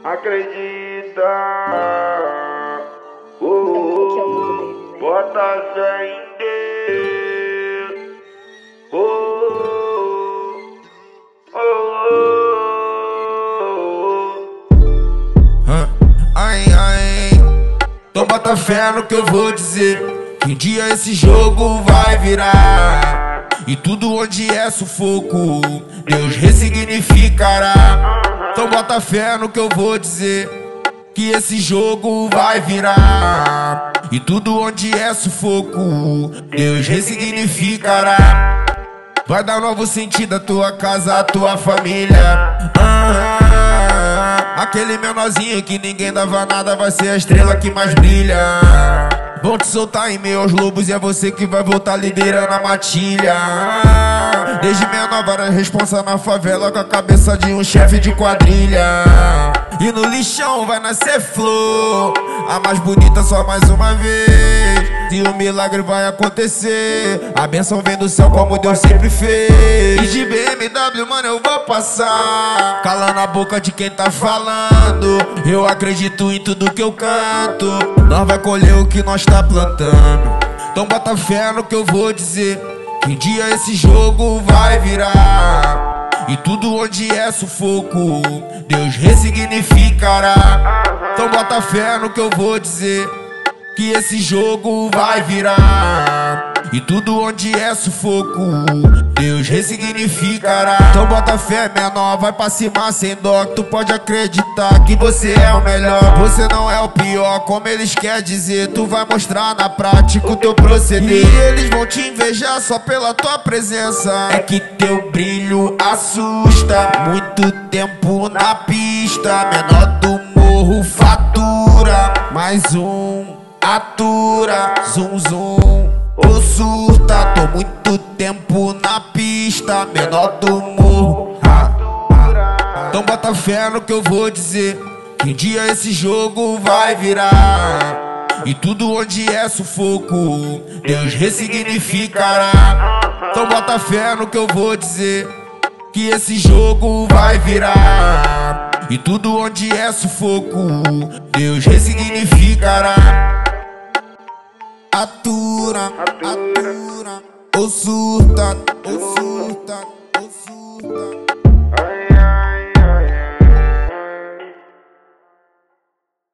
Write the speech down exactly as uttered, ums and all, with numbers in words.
Acredita, uh, uh, bota fé em Deus. Uh, uh, uh, uh. Ai, ai, então bota fé no que eu vou dizer, que um dia esse jogo vai virar, e tudo onde é sufoco Deus ressignificará. Então bota fé no que eu vou dizer, que esse jogo vai virar, e tudo onde é sufoco Deus ressignificará. Vai dar novo sentido à tua casa, à tua família. ah, Aquele menorzinho que ninguém dava nada vai ser a estrela que mais brilha. Vão te soltar em meio aos lobos e é você que vai voltar liderando a matilha. Desde menor várias responsa na favela com a cabeça de um chefe de quadrilha. E no lixão vai nascer flor, a mais bonita só mais uma vez. E o milagre vai acontecer, a bênção vem do céu como Deus sempre fez. E de B M W, mano, eu vou passar, calando a boca de quem tá falando. Eu acredito em tudo que eu canto, nós vai colher o que nós tá plantando. Então bota fé no que eu vou dizer, que um dia esse jogo vai virar, e tudo onde é sufoco Deus ressignificará. Então bota fé no que eu vou dizer, que esse jogo vai virar, e tudo onde é sufoco Deus ressignificará. Então bota fé, menor, vai pra cima sem dó, que tu pode acreditar que você é o melhor. Você não é o pior, como eles querem dizer, tu vai mostrar na prática o teu proceder. E eles vão te invejar só pela tua presença, é que teu brilho assusta. Muito tempo na pista, menor do morro fatura, mais um atura, zum zum, ou surta. Tô muito tempo na pista, menor do morro. ah, ah. Então bota fé no que eu vou dizer, que um dia esse jogo vai virar, e tudo onde é sufoco Deus ressignificará. Então bota fé no que eu vou dizer, que esse jogo vai virar, e tudo onde é sufoco Deus ressignificará. Atura, atura, ou surta, ou surta, ou surta.